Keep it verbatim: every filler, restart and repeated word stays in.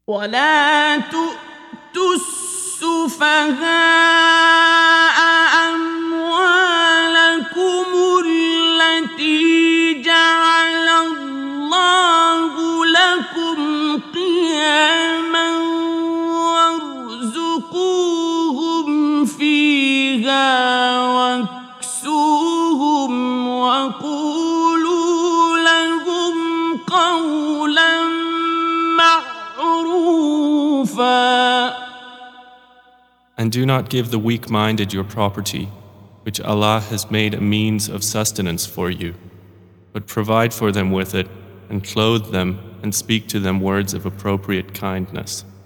ولا تؤتوا السفهاء أموالكم التي جعل الله لكم قياما وارزقوهم فيها واكسوهم وقولوا لهم قولا معروفا. And do not give the weak-minded your property, which Allah has made a means of sustenance for you, but provide for them with it and clothe them and speak to them words of appropriate kindness.